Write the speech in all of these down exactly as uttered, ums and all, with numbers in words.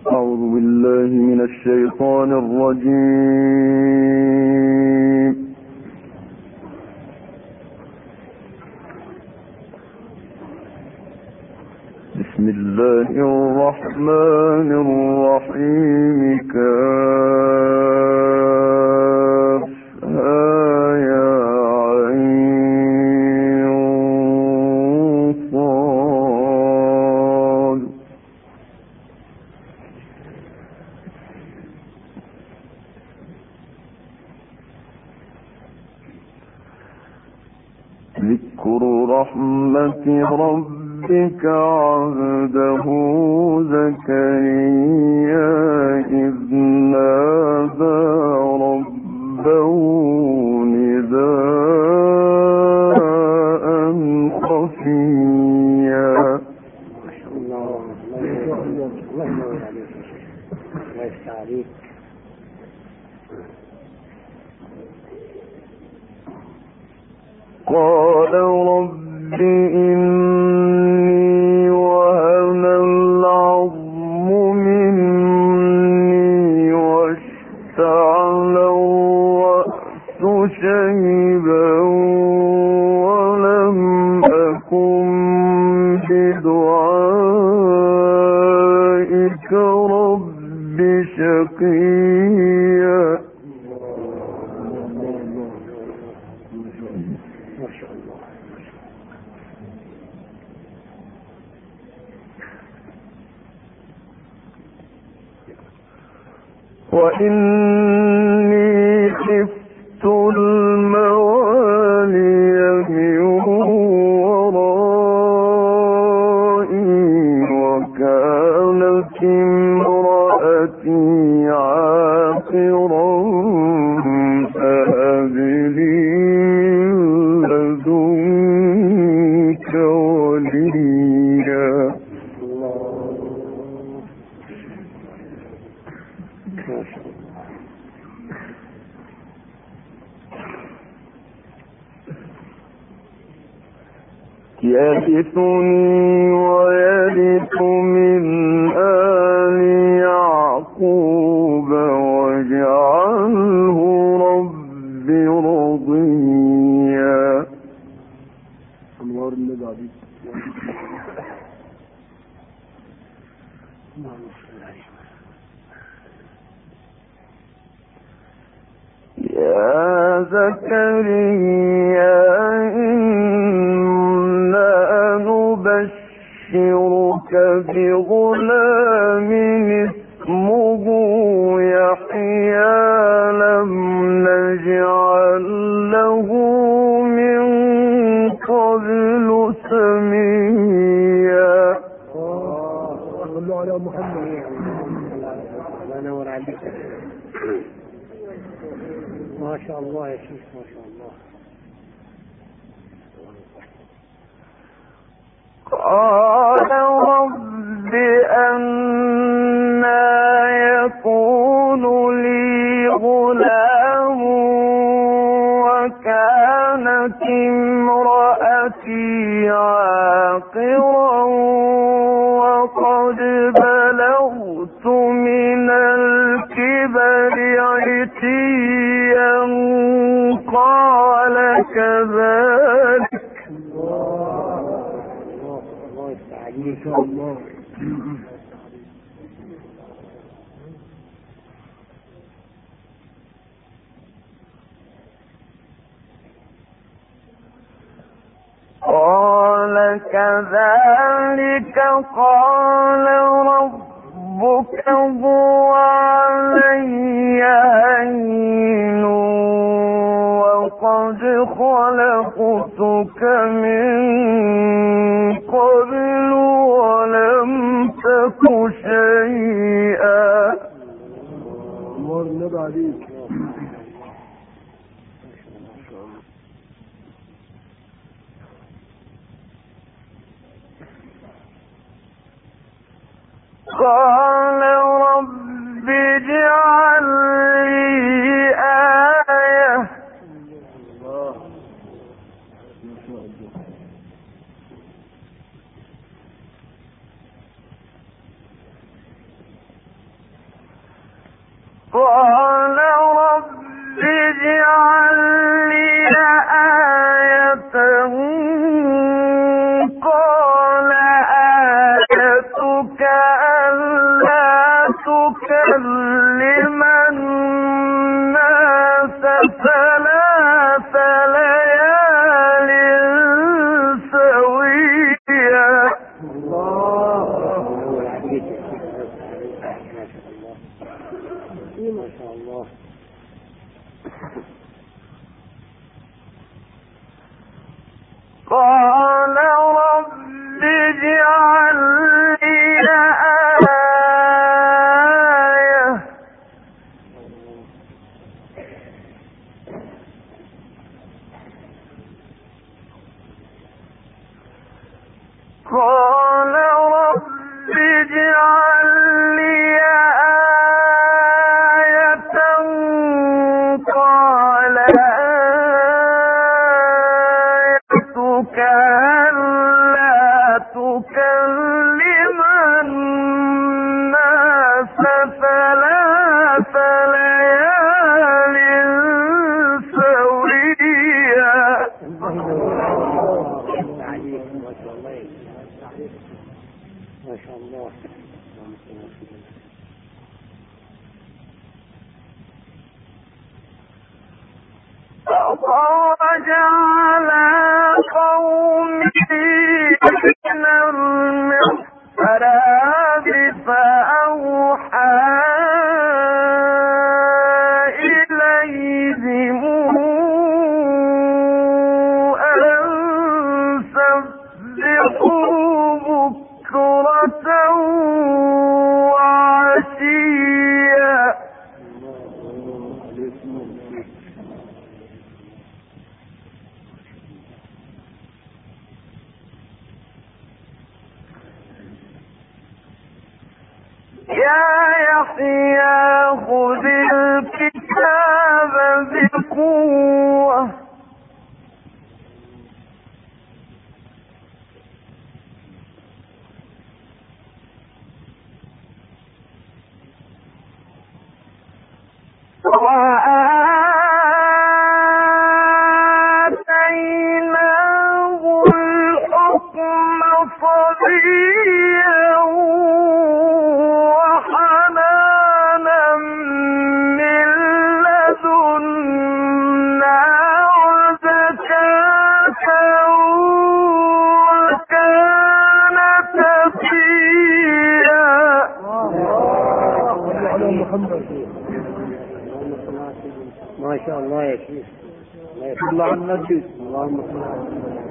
أعوذ بالله من الشيطان الرجيم. بسم الله الرحمن الرحيم. كافها يا عين صاد. ذكر رحمة ربك عبده زكريا إذ نادى ربه نداء خفيا. الله الله ينور عليك الله يفتح عليك. قال رب إني وهن العظم مني واشتعل الرأس شيبا ولم أكن بدعائك رب شقيا. وإني خفت الموالي من ورائي وكانت امرأتي عاقرا فهب لي من لدنك وليا. يرثني ويرث من آل يعقوب واجعله رب رضيا. أنوار النبي يا زكريا إنا نبشرك بغلام اسمه يحيى لم نجعل له من قبل سميا. صلوا على محمد. الله ينور عليك. ما شاء الله يا شيخ ما شاء الله. قال رب أنى يكون لي غلام وكانت امرأتي عاقرا وقد بلغت من الكبر عتيا قال كذلك. ما شاء الله. قال كذلك قال ربك هو علي هين وقد خلقتك من قبل ولم تك شيئا. أنوار النبي عليك. قال رب اجعل لي آية قال رب اجعل لي آية قال رب اجعل لي آية قال آيتك ألا تكلم الناس ثلاث ليال سويا. ما شاء الله. فخرج على قومه من المحراب فأوحى إليهم أن سبحوا بكرة وعشيا. يا يحيى خذ الكتاب بقوة وآتيناه الحكم صبيا وحنانا من لدنا وزكاة وكان تقيا. ما شاء الله يا شيخ. الله يصلى على النبي. اللهم صل على محمد.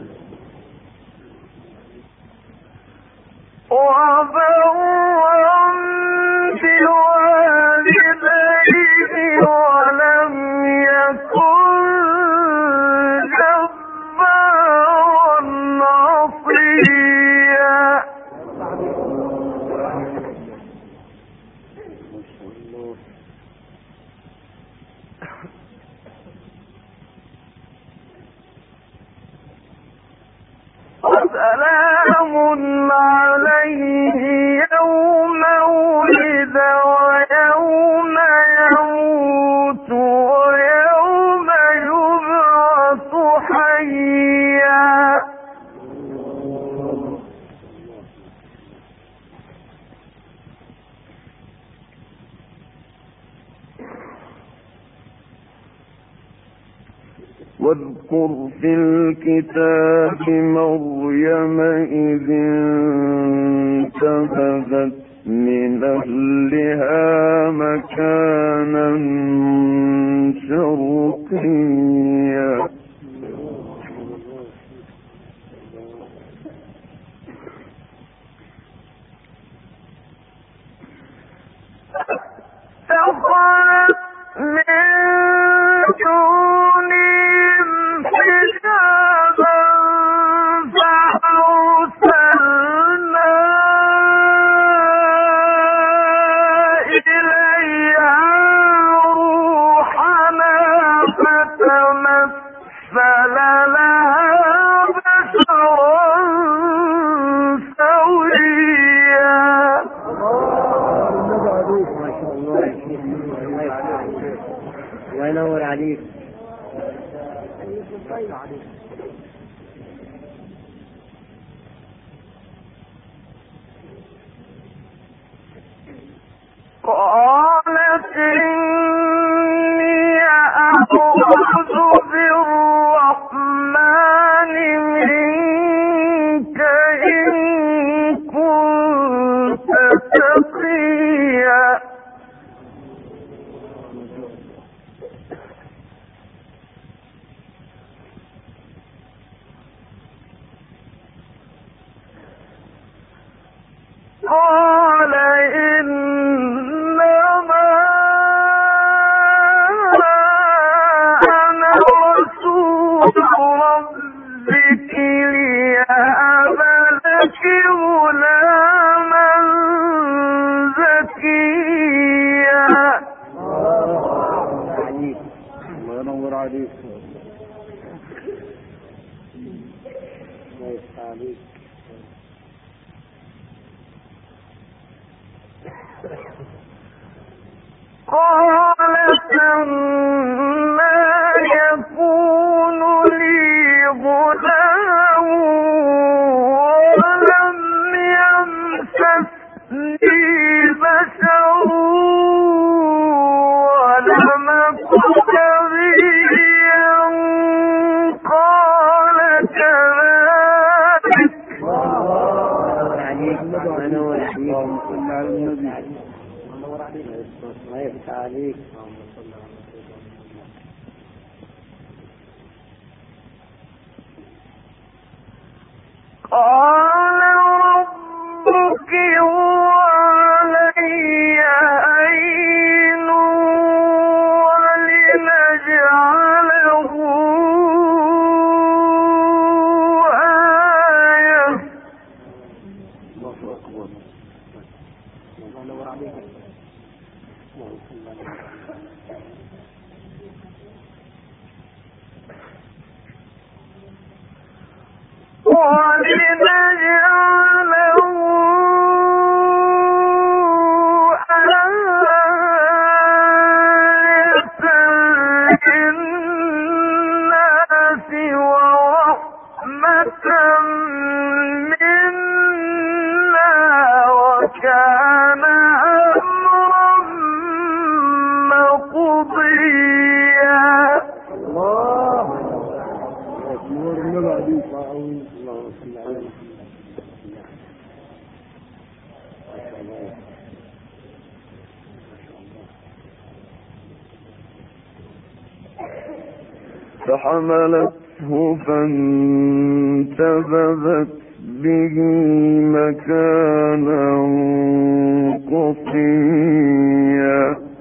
وبرا بوالديه ولم يكن جبارا عصيا. وسلام عليه يوم ولد ويوم يموت ويوم يبعث حيا. واذكر في الكتاب مريم إذ انتبذت من أهلها مكانا شرقيا. فخلت من دونهم حجابا فأرسلنا إليها روحنا فتمثل لها بشرا سويا. الله ينور عليك. قالت إني أعوذ بالرحمن منك إن كنت تقيا. عليك. قالت ما يكون لي غلام ولم يمسسني بشر ولم أك بغيا قال كذلك. ما يفتح عليك. قال ربك هو علي هين ولنجعله آية. الله أكبر. الله عليك. ولنجعله آية للناس ورحمة منا وكان أمرا مقضيا. الله أكبر. الله عليك. الله صل على فحملته فانتبذت به مكانا قصيا.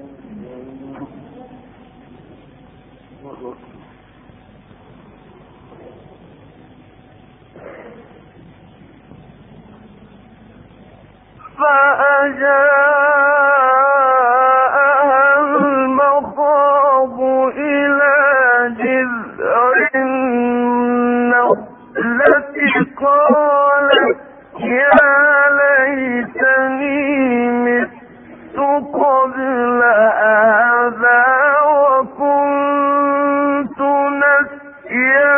فأجاءها المخاض إلى جذع النخلة قالت يا ليتني مت قبل هذا وكنت نسيا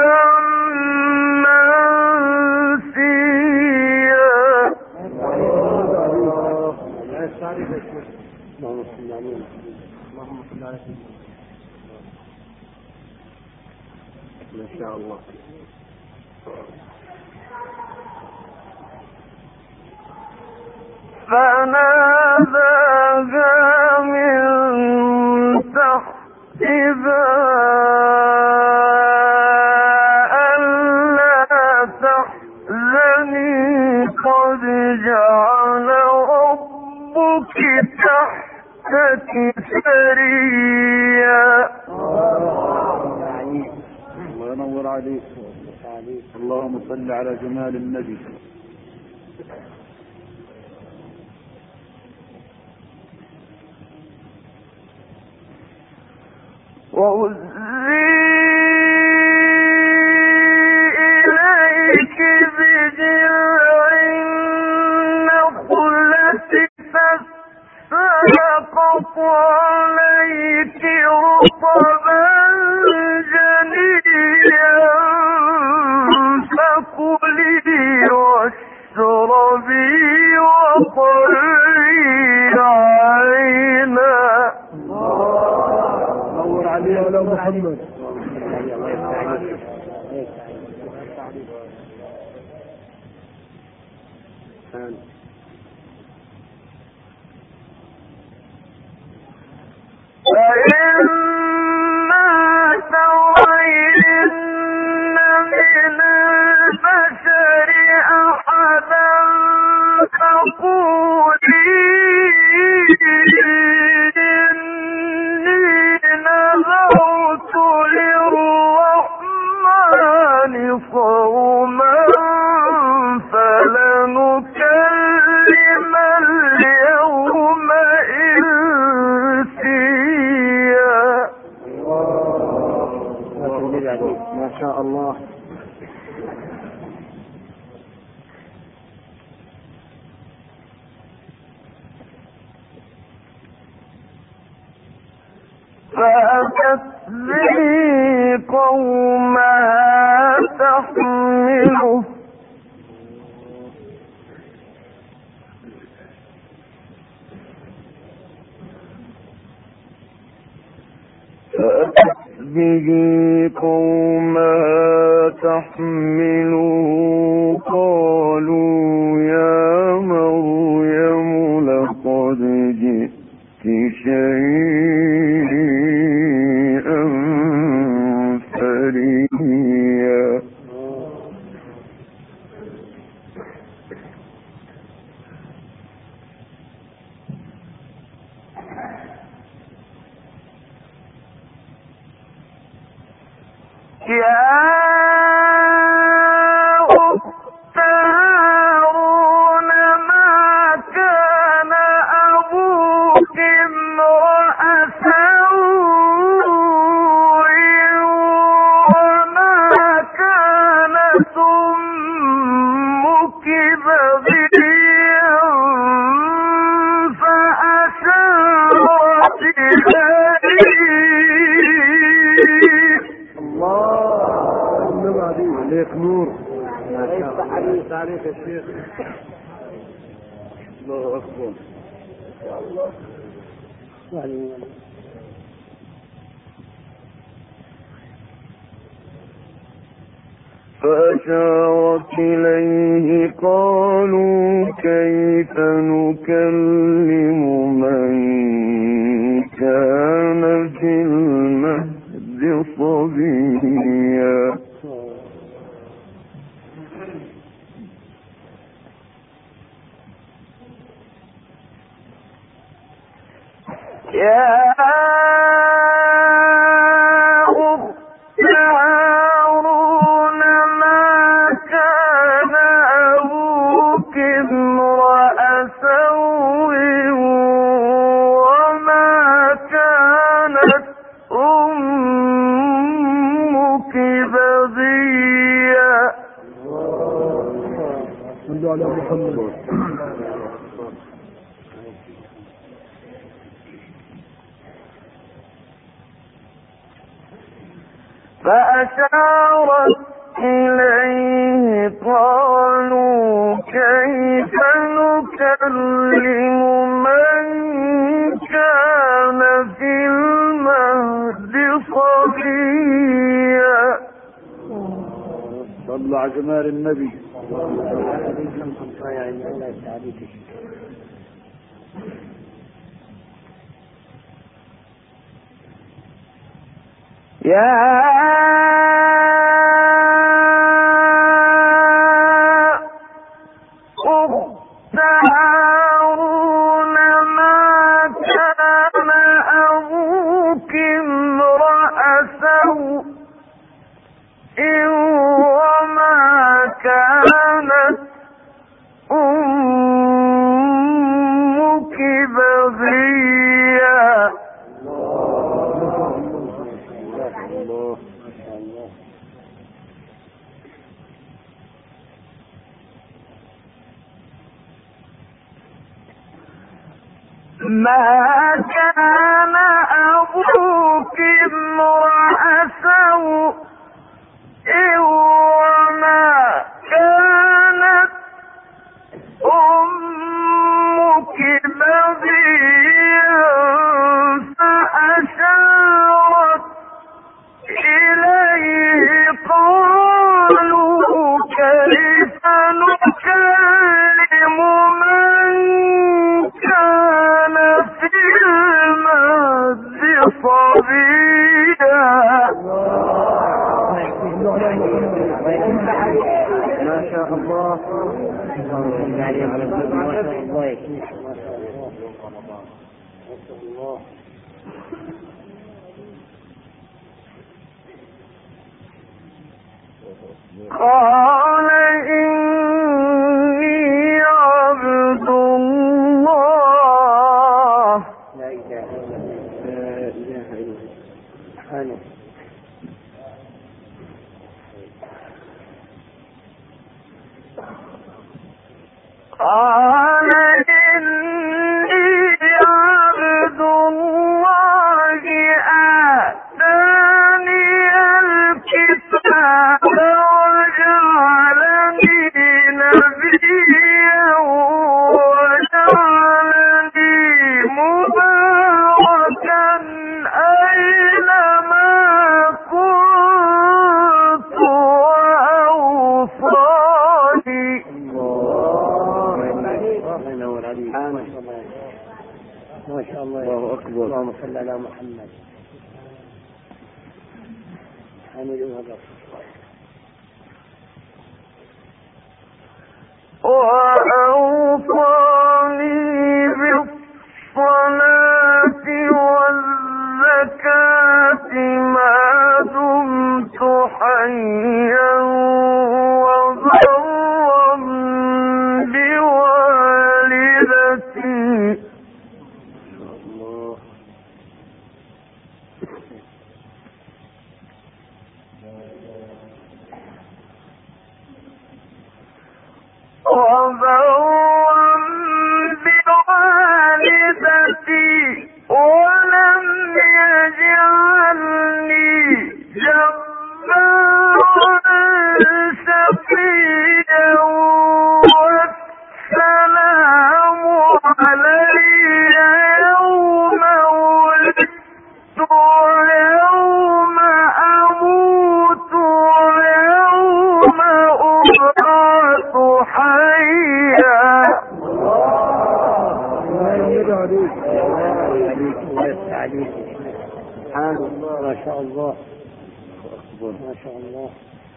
اللهم صل على سيدنا. ما شاء الله. فناداها من تحتها ألا تحزني قد جعل ربك تحتك سريا. الله ينور عليك. اللهم صل على جمال النبي. وهزي إليك بجذع النخلة فساقط عليك رطبا جنيا فكلي واشربي وقري عينا. نور عليه ولا محمد. فإما ترين من البشر أحدا فقولي إني نذرت للرحمن صوما فلنكلم اليوم إنسيا. ما شاء الله. تحمله فأتت به قومها تحمله قالوا يا مريم لقد جئت شيئا فريا يا أخت هارون ما كان أبوك امرأ سوء وما كانت أمك بغيا فأشارت إليه الله عليك نور يفتح عليك عليك يا شيخ الله أكبر فأشارت إليه قالوا كيف نكلم من كان في المهد صبيا يا أخت هارون ما كان أبوك امرأ سوء وما كانت أمك بغيا صلوا على محمد فأشارت إليه قالوا كيف نكلم من كان في المهد صبيا صلوا على جمال النبي يا أخت هارون ما كان أبوك امرأ سوء وما كانت أمك بغيا ما كان أبوك امرأ سوء وما كانت أمك بغيا فأشارت إليه قالوا كيف نكلم من كان في المهد صبيا ما شاء الله ما شاء الله قال إني عبد الله لا إله إلا سبحانه قال إني عبد الله آتاني الكتاب ما شاء الله. الله أكبر. اللهم صل على محمد. حمد وهدف. وأوصاني بالصلاة والزكاة ما دمت حيا وبرا بوالدتي. وبرا بوالدتي ولم يجعلني جبارا شقيا والسلام علي يوم ولدت ويوم أموت ويوم أبعث حيا. ما شاء الله. ما شاء الله.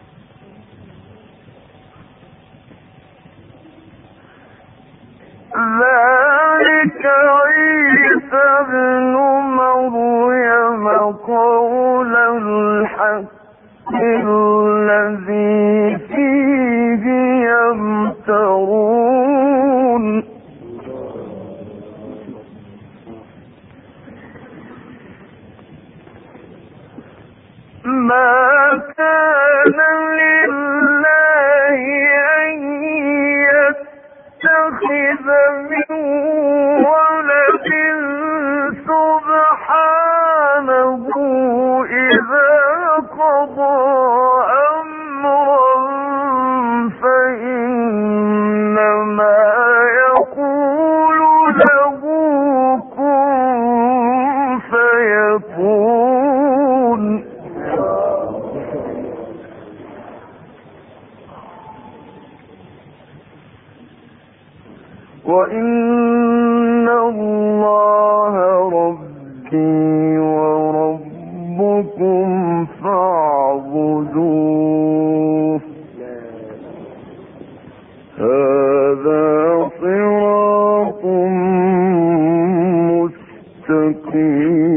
ذلك عيسى ابن مريم قول الحق الذي فيه يمترون. ما كان لله أن يتخذ من ولد سبحانه إذا قضى أمرا فإنما يقول له كن فيكون. وإن الله ربي وربكم فاعبدوه هذا صراط مستقيم.